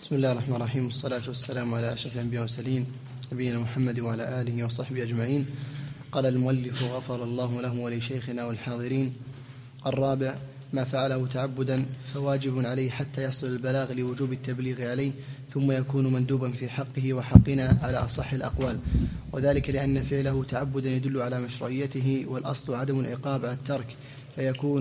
بسم الله الرحمن الرحيم، والصلاة والسلام على أشرف الأنبياء والمرسلين نبينا محمد وعلى آله وصحبه أجمعين. قال المؤلف غفر الله له ولشيخنا والحاضرين: الرابع: ما فعله تعبدا فواجب عليه حتى يحصل البلاغ لوجوب التبليغ عليه، ثم يكون مندوبا في حقه وحقنا على أصح الأقوال، وذلك لأن فعله تعبدا يدل على مشروعيته، والأصل عدم العقاب على الترك، فيكون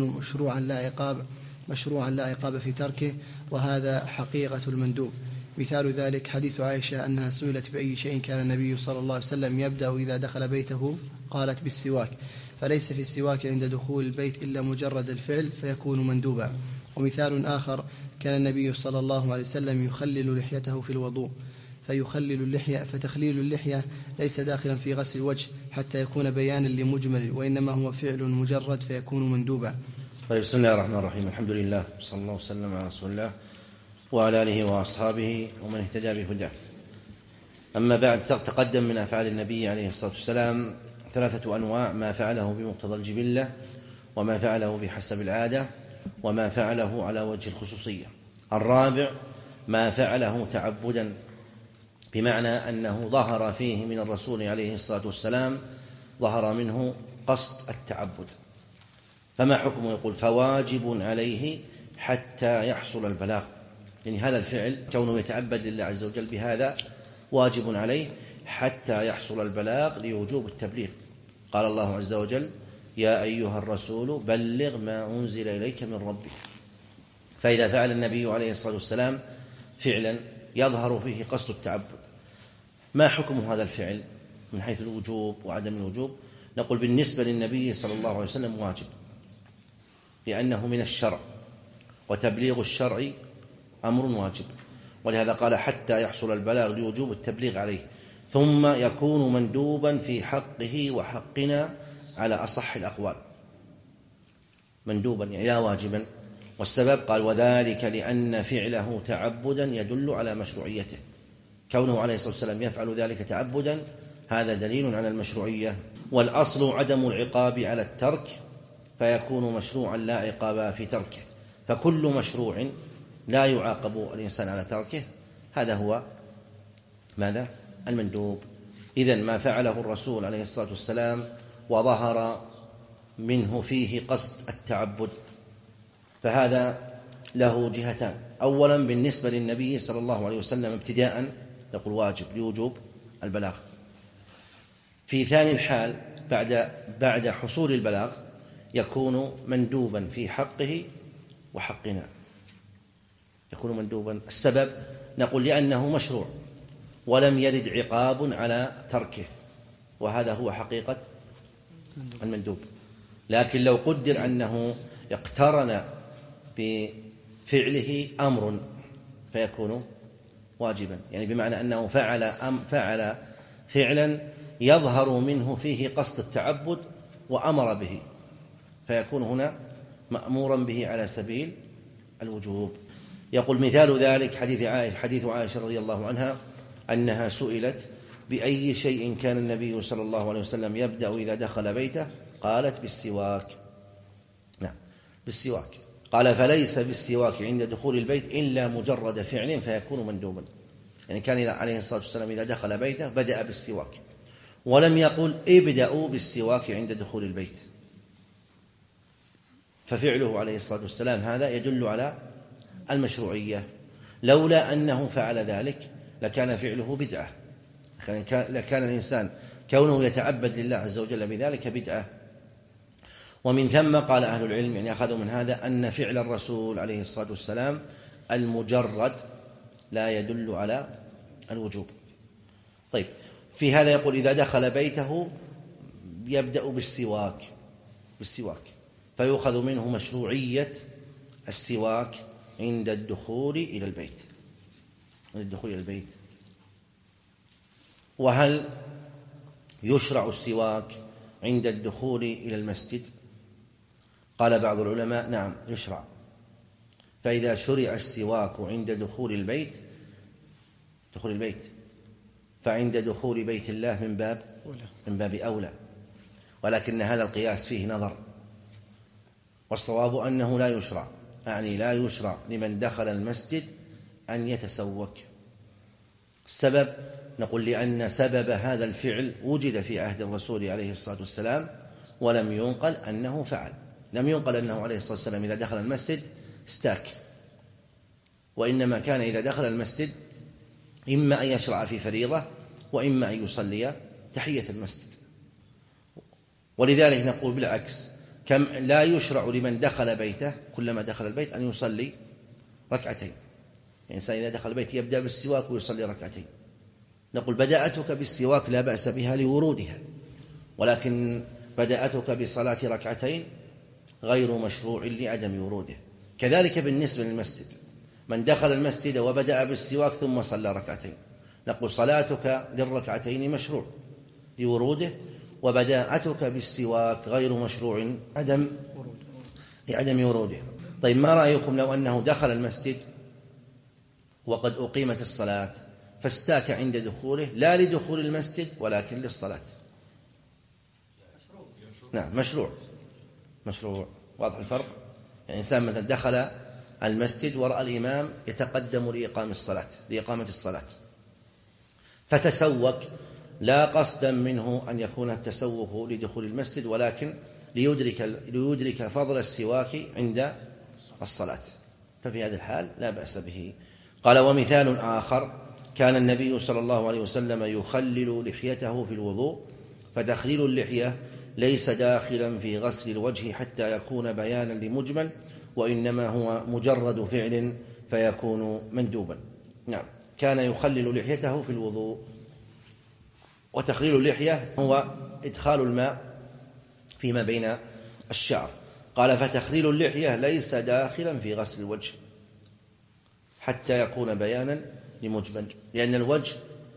مشروعا لا عقاب في تركه، وهذا حقيقة المندوب. مثال ذلك حديث عائشة أنها سئلت بأي شيء كان النبي صلى الله عليه وسلم يبدأ إذا دخل بيته، قالت بالسواك، فليس في السواك عند دخول البيت إلا مجرد الفعل فيكون مندوبا. ومثال آخر: كان النبي صلى الله عليه وسلم يخلل لحيته في الوضوء، فتخليل اللحية ليس داخلا في غسل الوجه حتى يكون بيانا لمجمل، وإنما هو فعل مجرد فيكون مندوبا. طيب، بسم الله الرحمن الرحيم. الحمد لله صلى الله وسلم على رسول الله وعلى آله وأصحابه ومن اهتدى بهداه. أما بعد، تقدم من أفعال النبي عليه الصلاة والسلام 3 أنواع: ما فعله بمقتضى الجبلة، وما فعله بحسب العادة، وما فعله على وجه الخصوصية. الرابع: ما فعله تعبدا، بمعنى أنه ظهر فيه من الرسول عليه الصلاة والسلام ظهر منه قصد التعبد. فما حكمه؟ يقول: فواجب عليه حتى يحصل البلاغ. يعني هذا الفعل كونه يتعبد لله عز وجل بهذا واجب عليه حتى يحصل البلاغ لوجوب التبليغ. قال الله عز وجل: يا أيها الرسول بلغ ما أنزل إليك من ربك. فإذا فعل النبي عليه الصلاة والسلام فعلا يظهر فيه قصد التعبد، ما حكم هذا الفعل من حيث الوجوب وعدم الوجوب؟ نقول: بالنسبة للنبي صلى الله عليه وسلم واجب، لأنه من الشرع، وتبليغ الشرع أمر واجب، ولهذا قال: حتى يحصل البلاغ لوجوب التبليغ عليه، ثم يكون مندوبا في حقه وحقنا على أصح الأقوال. مندوبا يعني لا واجبا. والسبب قال: وذلك لأن فعله تعبدا يدل على مشروعيته. كونه عليه الصلاة والسلام يفعل ذلك تعبدا هذا دليل على المشروعية. والأصل عدم العقاب على الترك، فيكون مشروعا لا عقاب في تركه. فكل مشروع لا يعاقب الإنسان على تركه هذا هو ماذا؟ المندوب. إذن ما فعله الرسول عليه الصلاة والسلام وظهر منه فيه قصد التعبد فهذا له جهتان: أولا بالنسبة للنبي صلى الله عليه وسلم ابتداء نقول واجب لوجوب البلاغ. في ثاني الحال بعد حصول البلاغ يكون مندوبا في حقه وحقنا، يكون مندوبا. السبب نقول لأنه مشروع ولم يرد عقاب على تركه، وهذا هو حقيقة المندوب. لكن لو قدر أنه اقترن بفعله أمر فيكون واجبا، يعني بمعنى أنه فعل فعلا يظهر منه فيه قصد التعبد وأمر به، فيكون هنا مأمورا به على سبيل الوجوب. يقول: مثال ذلك حديث عائشة رضي الله عنها أنها سئلت بأي شيء كان النبي صلى الله عليه وسلم يبدأ إذا دخل بيته، قالت بالسواك. نعم، بالسواك. قال: فليس بالسواك عند دخول البيت إلا مجرد فعل فيكون مندوبا. يعني كان عليه الصلاة والسلام إذا دخل بيته بدأ بالسواك، ولم يقل ابدأوا بالسواك عند دخول البيت. ففعله عليه الصلاة والسلام هذا يدل على المشروعية. لولا أنه فعل ذلك لكان فعله بدعة، لكان الإنسان كونه يتعبد لله عز وجل بذلك بدعة. ومن ثم قال أهل العلم، يعني أخذوا من هذا أن فعل الرسول عليه الصلاة والسلام المجرد لا يدل على الوجوب. طيب، في هذا يقول: إذا دخل بيته يبدأ بالسواك، فيؤخذ منه مشروعية السواك عند الدخول إلى البيت. وهل يشرع السواك عند الدخول إلى المسجد؟ قال بعض العلماء: نعم يشرع. فإذا شرع السواك عند دخول البيت فعند دخول بيت الله من باب أولى. ولكن هذا القياس فيه نظر، والصواب أنه لا يشرع، يعني لا يشرع لمن دخل المسجد أن يتسوك. السبب نقول لأن سبب هذا الفعل وجد في عهد الرسول عليه الصلاة والسلام ولم ينقل أنه فعل. لم ينقل أنه عليه الصلاة والسلام إذا دخل المسجد استاك، وإنما كان إذا دخل المسجد إما أن يشرع في فريضة وإما أن يصلي تحية المسجد. ولذلك نقول بالعكس، كم لا يشرع لمن دخل بيته كلما دخل البيت أن يصلي ركعتين. الإنسان إذا دخل البيت يبدأ بالسواك ويصلي ركعتين. نقول بدأتك بالسواك لا بأس بها لورودها، ولكن بدأتك بصلاة ركعتين غير مشروع لعدم وروده. كذلك بالنسبة للمسجد، من دخل المسجد وبدأ بالسواك ثم صلى ركعتين، نقول صلاتك للركعتين مشروع لوروده، وبداءتك بالسواك غير مشروع لعدم وروده. طيب ما رأيكم لو أنه دخل المسجد وقد أقيمت الصلاة فاستاك عند دخوله، لا لدخول المسجد ولكن للصلاة؟ نعم مشروع. واضح الفرق؟ يعني إنسان مثلا دخل المسجد ورأى الإمام يتقدم لإقامة الصلاة فتسوك، لا قصدا منه أن يكون التسوق لدخول المسجد، ولكن ليدرك فضل السواك عند الصلاة، ففي هذا الحال لا بأس به. قال: ومثال آخر: كان النبي صلى الله عليه وسلم يخلل لحيته في الوضوء، فتخليل اللحية ليس داخلا في غسل الوجه حتى يكون بيانا لمجمل، وإنما هو مجرد فعل فيكون مندوبا. نعم، كان يخلل لحيته في الوضوء، وتخليل اللحية هو إدخال الماء فيما بين الشعر. قال: فتخليل اللحية ليس داخلا في غسل الوجه حتى يكون بيانا لمجمل، لأن الوجه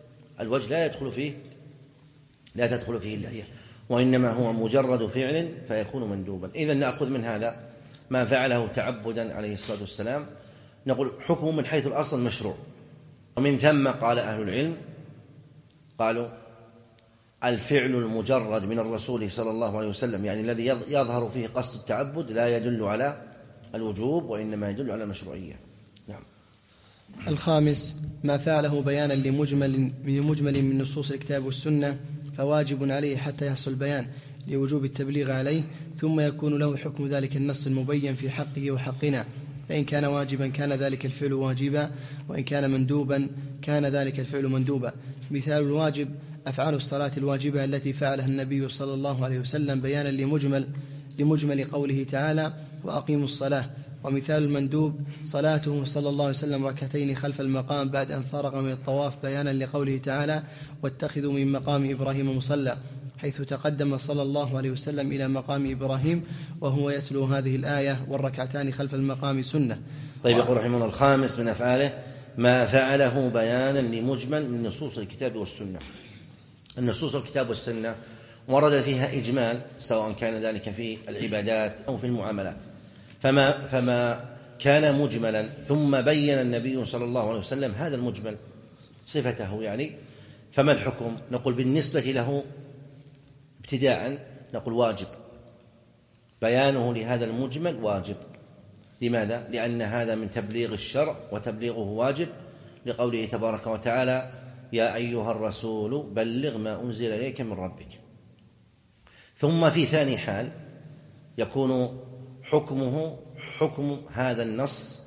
لا تدخل فيه اللحية، وإنما هو مجرد فعل فيكون مندوبا. إذن نأخذ من هذا ما فعله تعبدا عليه الصلاة والسلام، نقول حكمه من حيث الأصل مشروع. ومن ثم قال أهل العلم، قالوا الفعل المجرد من الرسول صلى الله عليه وسلم، يعني الذي يظهر فيه قصد التعبد، لا يدل على الوجوب وإنما يدل على المشروعية. نعم. الخامس: ما فعله بيانا لمجمل من نصوص الكتاب والسنة فواجب عليه حتى يحصل البيان لوجوب التبليغ عليه، ثم يكون له حكم ذلك النص المبين في حقه وحقنا. فإن كان واجبا كان ذلك الفعل واجبا، وإن كان مندوبا كان ذلك الفعل مندوبا. مثال الواجب: أفعال الصلاة الواجبة التي فعلها النبي صلى الله عليه وسلم بيانا لمجمل قوله تعالى: وأقيموا الصلاة. ومثال المندوب: صلاته صلى الله عليه وسلم ركعتين خلف المقام بعد أن فرغ من الطواف بيانا لقوله تعالى: واتخذوا من مقام إبراهيم مصلى، حيث تقدم صلى الله عليه وسلم إلى مقام إبراهيم وهو يتلو هذه الآية: والركعتان خلف المقام سنة. طيب، يقول رحمه الله: الخامس من أفعاله ما فعله بيانا لمجمل من نصوص الكتاب والسنة. النصوص الكتاب والسنة ورد فيها إجمال، سواء كان ذلك في العبادات أو في المعاملات، فما كان مجملا ثم بين النبي صلى الله عليه وسلم هذا المجمل صفته، يعني فما الحكم؟ نقول بالنسبة له ابتداء نقول واجب، بيانه لهذا المجمل واجب. لماذا؟ لأن هذا من تبليغ الشرع، وتبليغه واجب لقوله تبارك وتعالى: يا أيها الرسول بلغ ما أنزل إليك من ربك. ثم في ثاني حال يكون حكمه حكم هذا النص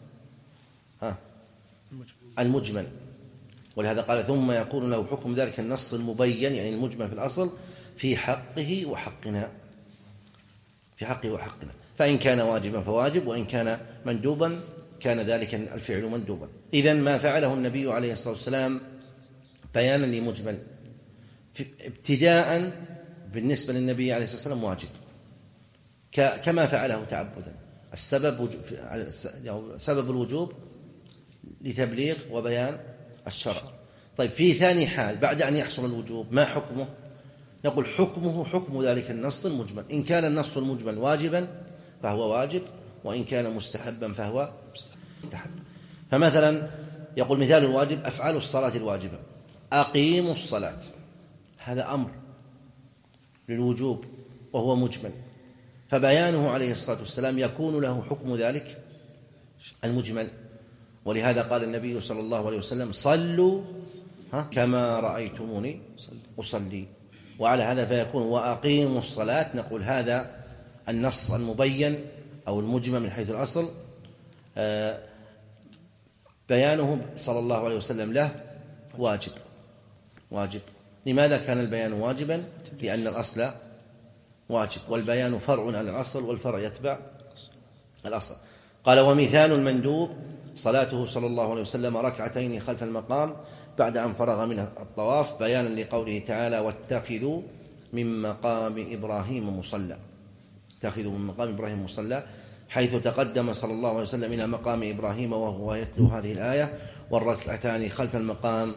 المجمل، ولهذا قال: ثم يكون له حكم ذلك النص المبين، يعني المجمل في الأصل، في حقه وحقنا. فإن كان واجبا فواجب، وإن كان مندوبا كان ذلك الفعل مندوبا. إذن ما فعله النبي عليه الصلاة والسلام بيانا لمجمل ابتداء بالنسبة للنبي عليه الصلاة والسلام واجب، كما فعله تعبدا. سبب الوجوب لتبليغ وبيان الشرع. طيب، في ثاني حال بعد أن يحصل الوجوب ما حكمه؟ نقول حكمه حكم ذلك النص المجمل. إن كان النص المجمل واجبا فهو واجب، وإن كان مستحبا فهو مستحب. فمثلا يقول: مثال الواجب: أفعال الصلاة الواجبة، أقيموا الصلاة، هذا أمر للوجوب وهو مجمل، فبيانه عليه الصلاة والسلام يكون له حكم ذلك المجمل. ولهذا قال النبي صلى الله عليه وسلم صلوا كما رأيتموني أصلي. وعلى هذا فيكون وأقيموا الصلاة، نقول هذا النص المبين أو المجمل من حيث الأصل بيانه صلى الله عليه وسلم له واجب. لماذا كان البيان واجبا؟ لأن الأصل واجب، والبيان فرع عن الأصل، والفرع يتبع الأصل. قال ومثال المندوب صلاته صلى الله عليه وسلم ركعتين خلف المقام بعد أن فرغ من الطواف، بيانا لقوله تعالى واتخذوا من مقام إبراهيم مصلى. اتخذوا من مقام إبراهيم مصلى، حيث تقدم صلى الله عليه وسلم إلى مقام إبراهيم وهو يتلو هذه الآية. والركعتان خلف المقام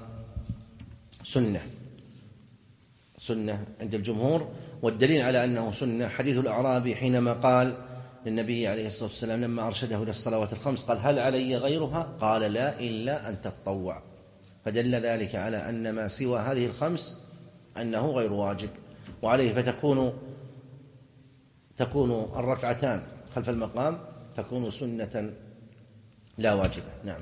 سنة عند الجمهور، والدليل على أنه سنة حديث الأعرابي حينما قال للنبي عليه الصلاة والسلام لما أرشده إلى الصلوات الخمس قال هل علي غيرها؟ قال لا إلا أن تتطوع. فدل ذلك على أن ما سوى هذه الخمس أنه غير واجب، وعليه تكون الركعتان خلف المقام تكون سنة لا واجبة. نعم.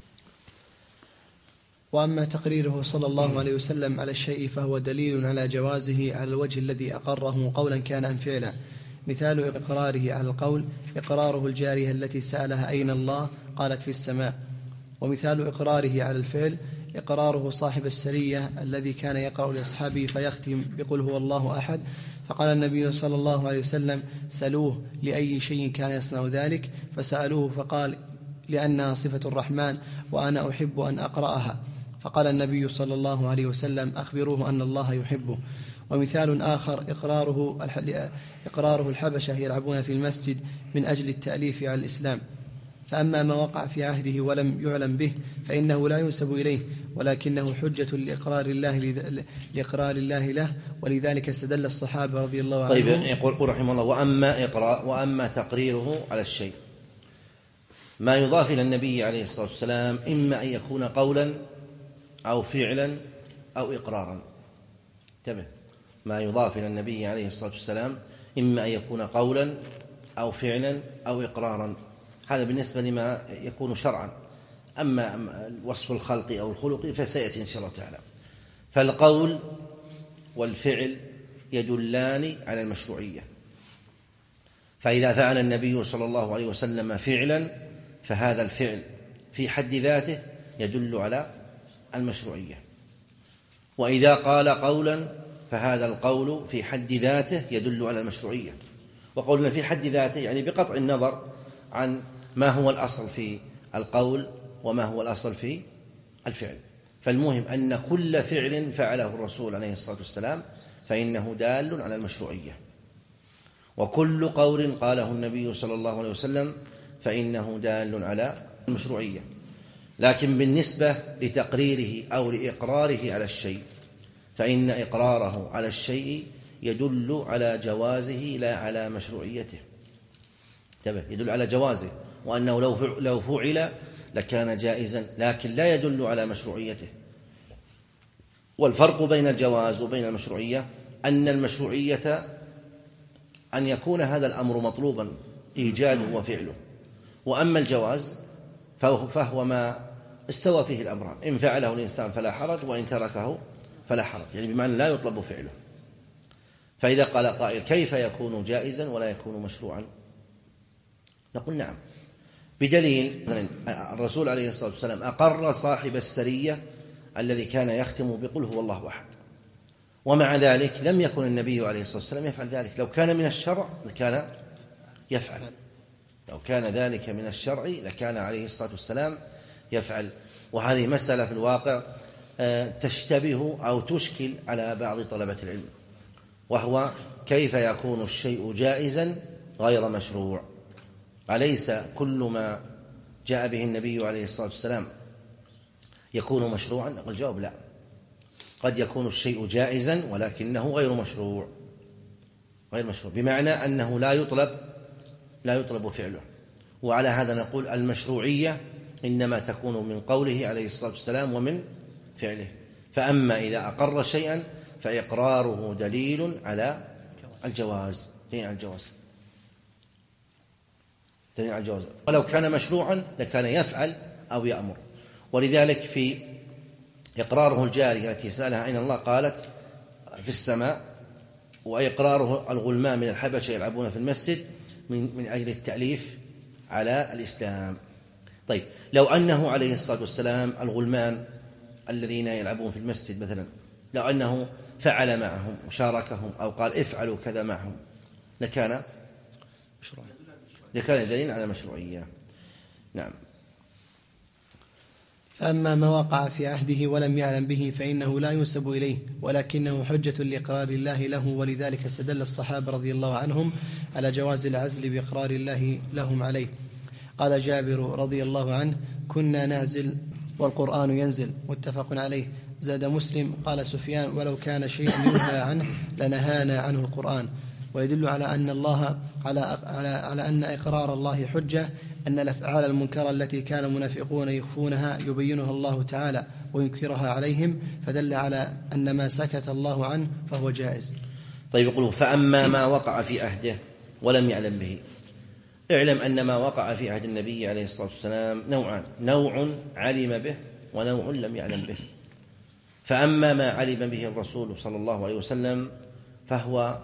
وأما تقريره صلى الله عليه وسلم على الشيء فهو دليل على جوازه على الوجه الذي أقره قولا كان أم فعلا. مثال إقراره على القول إقراره الجارية التي سألها أين الله قالت في السماء. ومثال إقراره على الفعل إقراره صاحب السرية الذي كان يقرأ لأصحابه فيختم بقل هو الله أحد، فقال النبي صلى الله عليه وسلم سألوه لأي شيء كان يصنع ذلك، فسألوه فقال لأنها صفة الرحمن وأنا أحب أن أقرأها، فقال النبي صلى الله عليه وسلم أخبروه أن الله يحبه. ومثال آخر إقراره الحبشة يلعبون في المسجد من أجل التأليف على الإسلام. فأما ما وقع في عهده ولم يعلم به فإنه لا ينسب إليه، ولكنه حجة لإقرار الله له، ولذلك استدل الصحابة رضي الله عنهم. طيب، يقول رحمه الله وأما تقريره على الشيء ما يضاف إلى النبي عليه الصلاة والسلام إما أن يكون قولا أو فعلا أو إقرارا. انتبه، ما يضاف إلى النبي عليه الصلاة والسلام إما أن يكون قولا أو فعلا أو إقرارا، هذا بالنسبة لما يكون شرعا. أما وصف الخلق أو الخلق فسيأتي إن شاء الله تعالى. فالقول والفعل يدلان على المشروعية، فإذا فعل النبي صلى الله عليه وسلم فعلا فهذا الفعل في حد ذاته يدل على المشروعية، وإذا قال قولا فهذا القول في حد ذاته يدل على المشروعية. وقولنا في حد ذاته يعني بقطع النظر عن ما هو الأصل في القول وما هو الأصل في الفعل. فالمهم أن كل فعل فعله الرسول عليه الصلاة والسلام فإنه دال على المشروعية، وكل قول قاله النبي صلى الله عليه وسلم فإنه دال على المشروعية. لكن بالنسبة لتقريره أو لإقراره على الشيء فإن إقراره على الشيء يدل على جوازه لا على مشروعيته. يدل على جوازه، وأنه لو فعل لكان جائزا، لكن لا يدل على مشروعيته. والفرق بين الجواز وبين المشروعية أن المشروعية أن يكون هذا الأمر مطلوبا إيجاده وفعله، وأما الجواز فهو ما استوى فيه الأمران، إن فعله الإنسان فلا حرج وإن تركه فلا حرج، يعني بمعنى لا يطلب فعله. فإذا قال قائل كيف يكون جائزا ولا يكون مشروعا؟ نقول نعم، بدليل الرسول عليه الصلاة والسلام أقر صاحب السرية الذي كان يختم بقل هو الله أحد، ومع ذلك لم يكن النبي عليه الصلاة والسلام يفعل ذلك. لو كان من الشرع لكان يفعل، لو كان ذلك من الشرع لكان عليه الصلاة والسلام يفعل. وهذه مسألة في الواقع تشتبه أو تشكل على بعض طلبة العلم، وهو كيف يكون الشيء جائزا غير مشروع؟ أليس كل ما جاء به النبي عليه الصلاة والسلام يكون مشروعا؟ نقول الجواب لا، قد يكون الشيء جائزا ولكنه غير مشروع، بمعنى أنه لا يطلب فعله. وعلى هذا نقول المشروعية إنما تكون من قوله عليه الصلاة والسلام ومن فعله. فأما إذا أقر شيئا فإقراره دليل على الجواز، ولو كان مشروعا لكان يفعل أو يأمر. ولذلك في إقراره الجارية التي سألها أين الله قالت في السماء، وإقراره الغلمان من الحبشة يلعبون في المسجد من أجل التأليف على الإسلام. طيب، لو أنه عليه الصلاة والسلام الغلمان الذين يلعبون في المسجد مثلا، لو أنه فعل معهم وشاركهم أو قال افعلوا كذا معهم لكان دليل على المشروعية. نعم. فأما ما وقع في عهده ولم يعلم به فإنه لا ينسب إليه، ولكنه حجة لإقرار الله له، ولذلك استدل الصحابة رضي الله عنهم على جواز العزل بإقرار الله لهم عليه. قال جابر رضي الله عنه: كنا نعزل والقرآن ينزل، متفق عليه. زاد مسلم: قال سفيان: ولو كان شيء ينهى عنه لنهانا عنه القرآن. ويدل على أن الله على أن إقرار الله حجة أن الأفعال المنكرة التي كان المنافقون يخفونها يبينها الله تعالى وينكرها عليهم، فدل على أن ما سكت الله عنه فهو جائز. طيب، يقول: فأما ما وقع في عهده ولم يعلم به. اعلم أن ما وقع في عهد النبي عليه الصلاة والسلام نوعان: نوع علم به ونوع لم يعلم به. فأما ما علم به الرسول صلى الله عليه وسلم فهو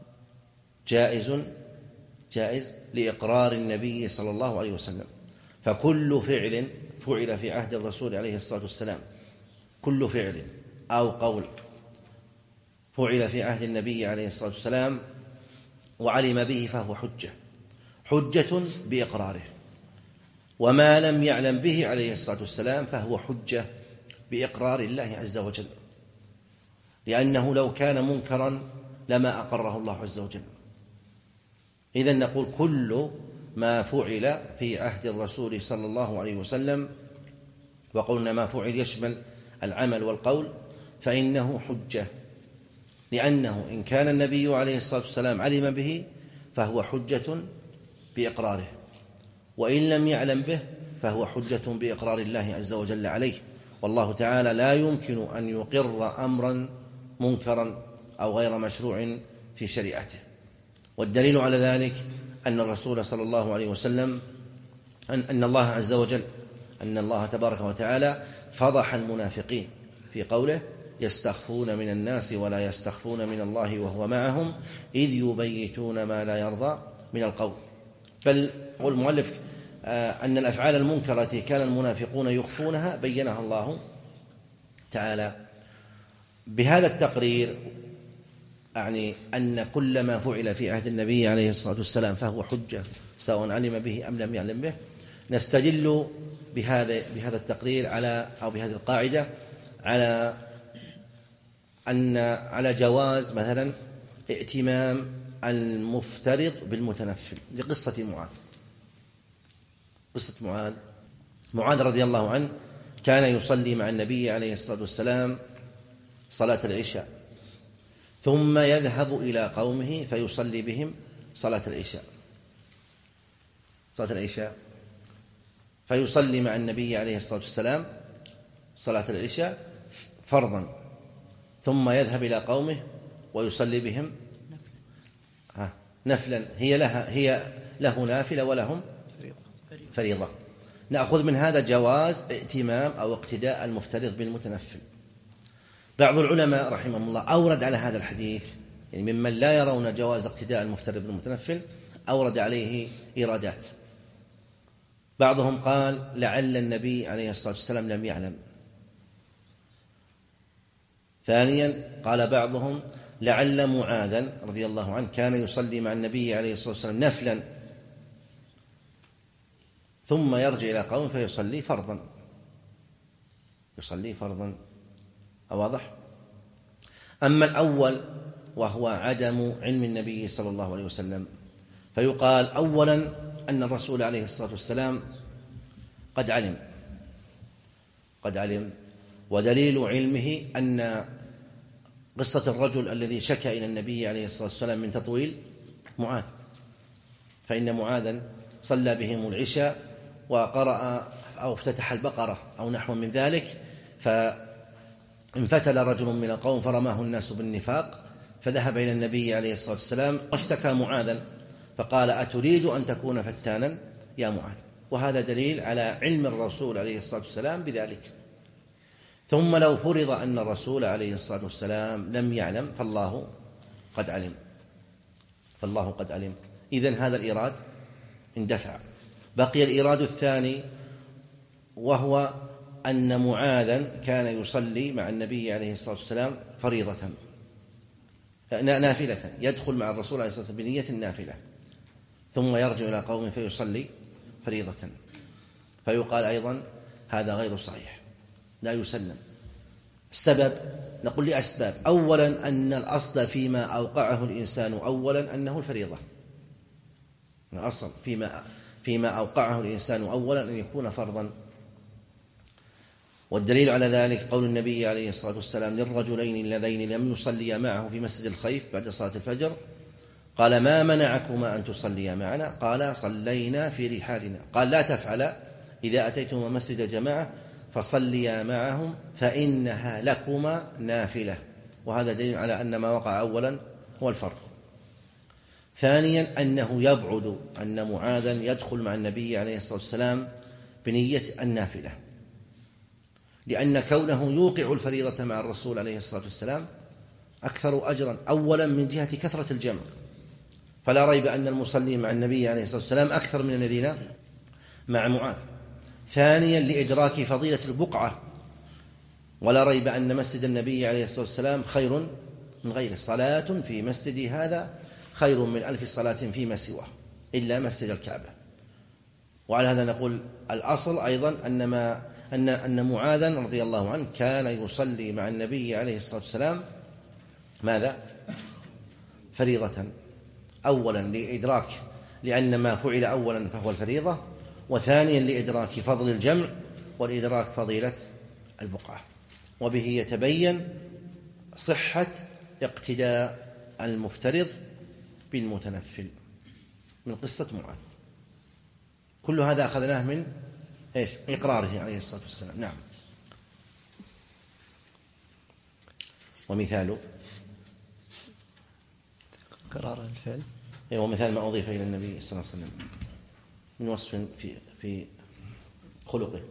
جائز لإقرار النبي صلى الله عليه وسلم. فكل فعل فعل في عهد الرسول عليه الصلاة والسلام، كل فعل أو قول فعل في عهد النبي عليه الصلاة والسلام وعلم به فهو حجة بإقراره. وما لم يعلم به عليه الصلاة والسلام فهو حجة بإقرار الله عز وجل، لأنه لو كان منكرا لما أقره الله عز وجل. إذن نقول كل ما فعل في عهد الرسول صلى الله عليه وسلم، وقلنا ما فعل يشمل العمل والقول، فإنه حجة، لأنه إن كان النبي عليه الصلاة والسلام علم به فهو حجة بإقراره، وإن لم يعلم به فهو حجة بإقرار الله عز وجل عليه. والله تعالى لا يمكن أن يقر أمرا منكرا أو غير مشروع في شريعته. والدليل على ذلك أن الرسول صلى الله عليه وسلم أن الله عز وجل أن الله تبارك وتعالى فضح المنافقين في قوله: يستخفون من الناس ولا يستخفون من الله وهو معهم إذ يبيتون ما لا يرضى من القول. بل والمؤلف أن الأفعال المنكرة التي كان المنافقون يخفونها بينها الله تعالى. بهذا التقرير أعني أن كل ما فعل في عهد النبي عليه الصلاة والسلام فهو حجة سواء علم به أم لم يعلم به. نستدل بهذا التقرير أو بهذه القاعدة على جواز مثلا ائتمام المفترض بالمتنفل لقصة معاذ. قصة معاذ رضي الله عنه كان يصلي مع النبي عليه الصلاة والسلام صلاة العشاء، ثم يذهب إلى قومه فيصلي بهم صلاة العشاء فيصلي مع النبي عليه الصلاة والسلام صلاة العشاء فرضا، ثم يذهب إلى قومه ويصلي بهم نفلا. هي له نافلة ولهم فريضة. نأخذ من هذا جواز ائتمام أو اقتداء المفترض بالمتنفل. بعض العلماء رحمهم الله أورد على هذا الحديث، يعني ممن لا يرون جواز اقتداء المفترض بالمتنفل، أورد عليه إيرادات. بعضهم قال لعل النبي عليه الصلاة والسلام لم يعلم. ثانيا قال بعضهم لعل معاذا رضي الله عنه كان يصلي مع النبي عليه الصلاة والسلام نفلا ثم يرجع إلى قوم فيصلي فرضا. واضح؟ أما الأول وهو عدم علم النبي صلى الله عليه وسلم، فيقال أولا أن الرسول عليه الصلاة والسلام قد علم، ودليل علمه أن قصة الرجل الذي شكى إلى النبي عليه الصلاة والسلام من تطويل معاذ، فإن معاذا صلى بهم العشاء وقرأ أو افتتح البقرة أو نحو من ذلك، فانفتل رجل من القوم فرماه الناس بالنفاق، فذهب إلى النبي عليه الصلاة والسلام واشتكى معاذا، فقال أتريد أن تكون فتانا يا معاذ؟ وهذا دليل على علم الرسول عليه الصلاة والسلام بذلك. ثم لو فرض أن الرسول عليه الصلاة والسلام لم يعلم فالله قد علم. إذن هذا الإيراد اندفع. بقي الإيراد الثاني، وهو أن معاذا كان يصلي مع النبي عليه الصلاة والسلام فريضة نافلة، يدخل مع الرسول عليه الصلاة والسلام بنية النافلة ثم يرجع إلى قوم فيصلي فريضة، فيقال أيضا هذا غير صحيح، لا يسلم. السبب نقول لأسباب. أولا أن الأصل فيما أوقعه الإنسان أولا أنه الفريضة، الأصل فيما أوقعه الإنسان أولا أن يكون فرضا. والدليل على ذلك قول النبي عليه الصلاة والسلام للرجلين اللذين لم يصليا معه في مسجد الخيف بعد صلاة الفجر، قال ما منعكما أن تصليا معنا؟ قال صلينا في رحالنا. قال لا تفعلا إذا أتيتما مسجد الجماعة فصليا معهم فإنها لكما نافلة. وهذا دليل على أن ما وقع أولا هو الفرض. ثانيا أنه يبعد أن معاذا يدخل مع النبي عليه الصلاة والسلام بنية النافلة، لأن كونه يوقع الفريضة مع الرسول عليه الصلاة والسلام أكثر أجرا، أولا من جهة كثرة الجمع، فلا ريب أن المصلين مع النبي عليه الصلاة والسلام أكثر من الذين مع معاذ. ثانيا لإدراك فضيلة البقعة، ولا ريب أن مسجد النبي عليه الصلاة والسلام خير من غيره، صلاة في مسجدي هذا خير من 1000 صلاة فيما سواه إلا مسجد الكعبة. وعلى هذا نقول الأصل أيضا أن معاذا رضي الله عنه كان يصلي مع النبي عليه الصلاة والسلام ماذا؟ فريضة، أولا لإدراك، لأن ما فعل أولا فهو الفريضة، وثانيا لإدراك فضل الجمع والإدراك فضيلة البقعة. وبه يتبين صحة اقتداء المفترض بالمتنفل من قصة معاذ. كل هذا أخذناه من إقراره عليه الصلاة والسلام. نعم. ومثال قرار الفعل، ومثال ما أضيف إلى النبي صلى الله عليه وسلم من وصف في خلقه.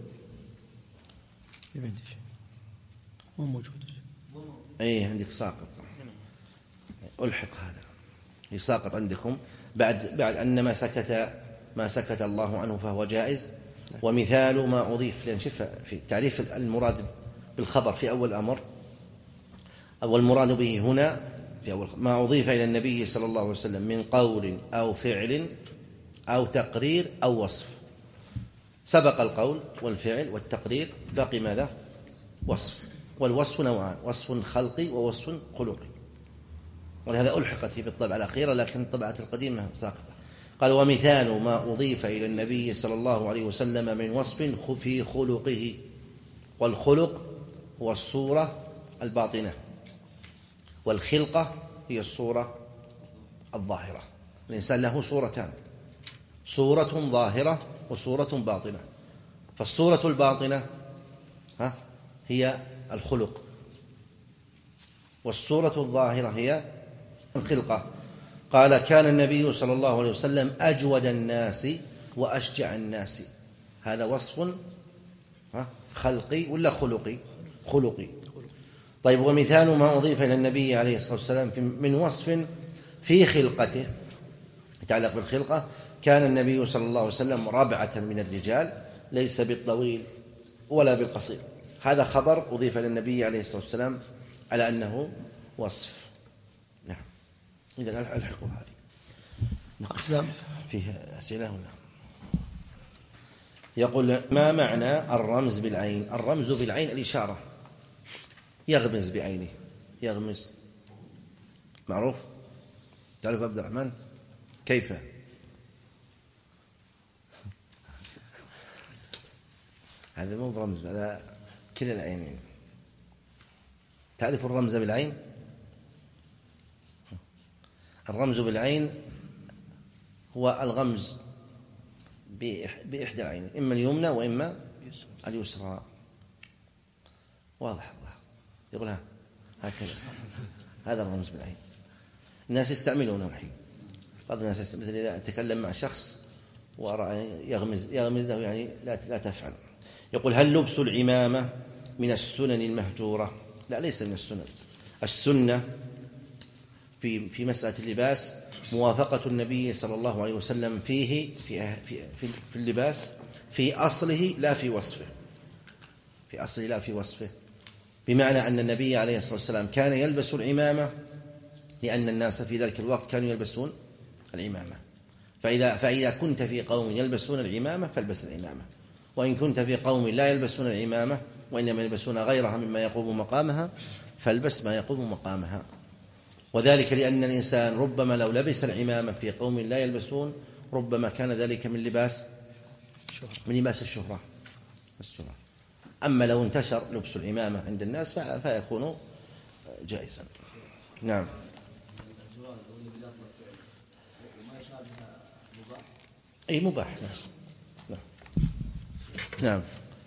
مو موجود. عندك ساقط، ألحق هذا يساقط عندكم بعد أن ما سكت الله عنه فهو جائز. ومثال ما أضيف، لأن شوف في تعريف المراد بالخبر في أول الأمر، والمراد به هنا في أول ما أضيف إلى النبي صلى الله عليه وسلم من قول أو فعل أو تقرير أو وصف. سبق القول والفعل والتقرير، باقي ماذا؟ وصف. والوصف نوعان، وصف خلقي ووصف خلقي، ولهذا ألحقت في بالطبعة الأخيرة، لكن الطبعة القديمة ساقطة. قال ومثال ما أضيف إلى النبي صلى الله عليه وسلم من وصف في خلقه. والخلق هو الصورة الباطنة، والخلقة هي الصورة الظاهرة. الإنسان له صورتان، صورة ظاهرة وصورة باطنة. فالصورة الباطنة هي الخلق، والصورة الظاهرة هي الخلقة. قال كان النبي صلى الله عليه وسلم أجود الناس وأشجع الناس. هذا وصف خلقي ولا خلقي؟ خلقي. طيب ومثال ما أضيف إلى النبي عليه الصلاة والسلام من وصف في خلقته يتعلق بالخلقة. كان النبي صلى الله عليه وسلم ربعة من الرجال، ليس بالطويل ولا بالقصير. هذا خبر أضيف إلى النبي عليه الصلاة والسلام على أنه وصف. نعم. إذن ألحقوا هذه. فيه أسئلة هنا. يقول ما معنى الرمز بالعين؟ الرمز بالعين الإشارة، يغمز بعينه، يغمز، معروف؟ تعرف عبد الرحمن كيف؟ هذا مو برمز، هذا كلا العينين. تعرف الرمز بالعين؟ الرمز بالعين هو الغمز بإحدى العينين، إما اليمنى وإما اليسرى. واضح؟ يقولها هكذا. هذا الرمز بالعين. الناس يستعملونه الحين. بعض الناس مثل إذا تكلم مع شخص يغمز له يعني لا تفعل. يقول: هل لبس العمامة من السنن المهجورة؟ لا، ليس من السنن. السنة في مسألة اللباس موافقة النبي صلى الله عليه وسلم فيه في اللباس في أصله لا في وصفه، في أصله لا في وصفه، بمعنى أن النبي عليه الصلاة والسلام كان يلبس العمامة لأن الناس في ذلك الوقت كانوا يلبسون العمامة. فإذا كنت في قوم يلبسون العمامة فالبس العمامة، وإن كنت في قوم لا يلبسون العمامة وإنما يلبسون غيرها مما يقوم مقامها فالبس ما يقوم مقامها. وذلك لأن الإنسان ربما لو لبس العمامة في قوم لا يلبسون ربما كان ذلك من لباس الشهرة. أما لو انتشر لبس العمامة عند الناس فيكون جائزا. نعم. أي مباح. نعم.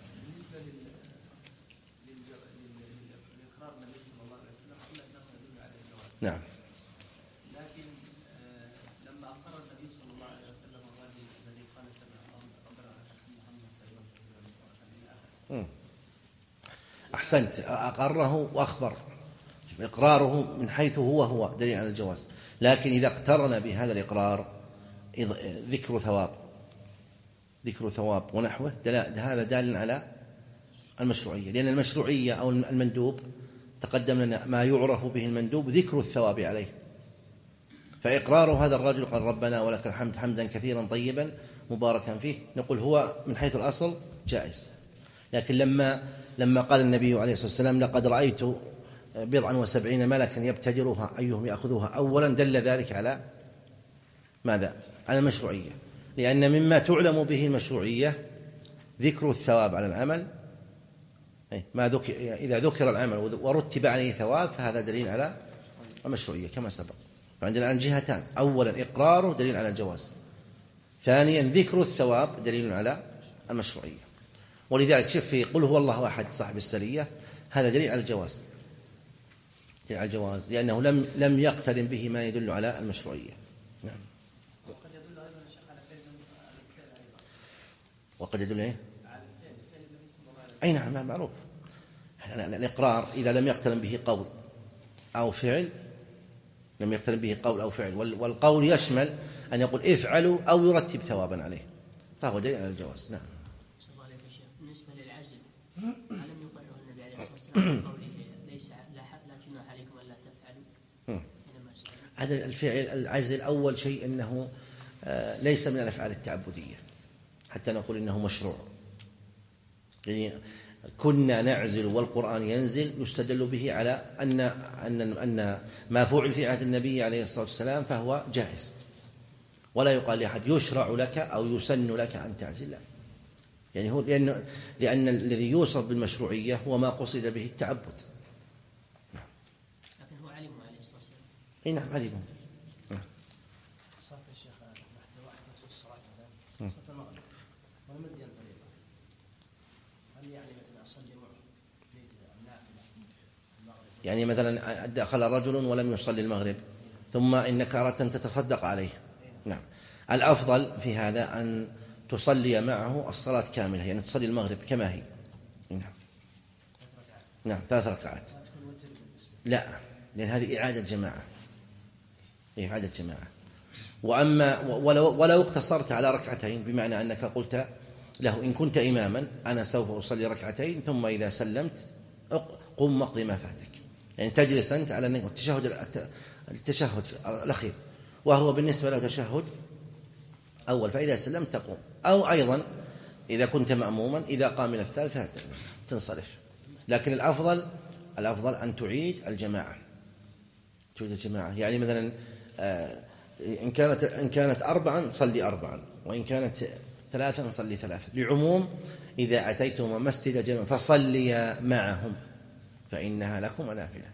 نعم. لكن لما أقر النبي صلى الله عليه وسلم الرجل الذي قال سمع ربنا محمد. أحسنت، أقره وأخبر. إقراره من حيث هو دليل على الجواز، لكن إذا اقترن بهذا الإقرار ذكر ثواب ونحوه هذا دال على المشروعية، لأن المشروعية أو المندوب تقدم لنا ما يعرف به المندوب ذكر الثواب عليه. فإقرار هذا الرجل قال ربنا ولك الحمد حمدا كثيرا طيبا مباركا فيه، نقول هو من حيث الأصل جائز. لكن لما قال النبي عليه الصلاة والسلام لقد رأيت 70 ملكا يبتدرها أيهم يأخذوها أولا، دل ذلك على ماذا؟ على المشروعية، لأن مما تعلم به المشروعية ذكر الثواب على العمل. إذا ذكر العمل ورتب عليه ثواب فهذا دليل على المشروعية كما سبق. فعندنا الآن جهتان: أولا إقراره دليل على الجواز، ثانيا ذكر الثواب دليل على المشروعية. ولذلك شوف في قل هو الله أحد صاحب السرية هذا دليل على الجواز، لأنه لم يقترن به ما يدل على المشروعية. نعم. وقد يدل أيضا على الفعل أيضا. وقد يدل على الفعل النبي صلى الله عليه وسلم. أي نعم، معروف. الإقرار إذا لم يقترن به قول أو فعل، والقول يشمل أن يقول افعلوا أو يرتب ثوابا عليه، فهو دليل على الجواز. نعم. بالنسبة للعزل ألم يقرره النبي عليه الصلاة والسلام بقوله ليس لا جناح عليكم ألا تفعلوا؟ هذا الفعل العزل أول شيء أنه ليس من الأفعال التعبدية حتى نقول إنه مشروع. يعني كنا نعزل والقرآن ينزل يستدل به على أن ما فعل في عهد النبي عليه الصلاة والسلام فهو جائز، ولا يقال لأحد يشرع لك أو يسن لك أن تعزل، لا. يعني هو لأن الذي يوصف بالمشروعية هو ما قصد به التعبد. لكن هو علم عليه الصلاة والسلام. أي نعم، علم. الصلاة يا شيخ محتوى واحد في الصلاة مثلا صلاة المغرب ولم يدين طريقة، هل يعني مثلا أصلي معه في النافلة المغرب؟ يعني مثلا دخل رجل ولم يصلي المغرب ثم إنك أردت أن تتصدق عليه، نعم، الأفضل في هذا أن تصلي معه الصلاة كاملة، يعني تصلي المغرب كما هي. نعم 3 ركعات. لا، لأن هذه إعادة جماعة. وأما ولو اقتصرت على ركعتين، بمعنى أنك قلت له إن كنت إماما أنا سوف أصلي ركعتين ثم إذا سلمت قم مقضي ما فاتك، يعني تجلس أنت على التشهد الأخير وهو بالنسبة له تشهد أول، فإذا سلمت تقوم. أو أيضا إذا كنت مأموما إذا قام من الثالثة تنصرف. لكن الأفضل أن تعيد الجماعة. يعني مثلا إن كانت 4 صلي 4، وإن كانت 3 صلي 3، لعموم إذا أتيتم مسجد جماعة فصليا معهم فإنها لكم نافلة.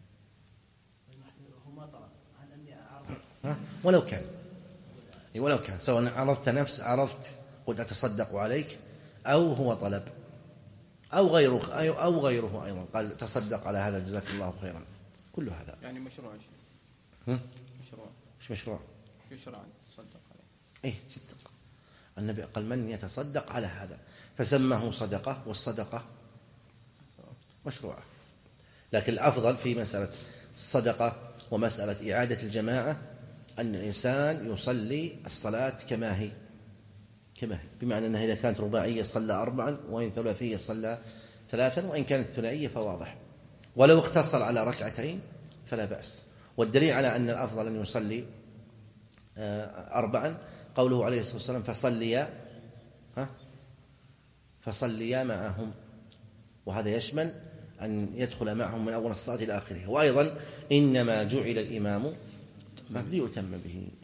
ولو كان سواء عرفت قلت أتصدق عليك أو هو طلب أو غيره أيضا قال تصدق على هذا جزاك الله خيرا، كل هذا يعني مشروع. مش مشروع يشرع تصدق عليه. تصدق النبي قال من يتصدق على هذا، فسماه صدقة، والصدقة مشروعة. لكن الأفضل في مسألة الصدقة ومسألة إعادة الجماعة أن الإنسان يصلي الصلاة كما هي، بمعنى أنها إذا كانت رباعية صلى 4، وإن ثلاثية صلى 3، وإن كانت ثنائية فواضح. ولو اقتصر على 2 فلا بأس. والدليل على أن الأفضل أن يصلي 4 قوله عليه الصلاة والسلام فصليا معهم، وهذا يشمل أن يدخل معهم من أول الصلاة إلى آخره. وأيضا إنما جعل الإمام ليؤتم به،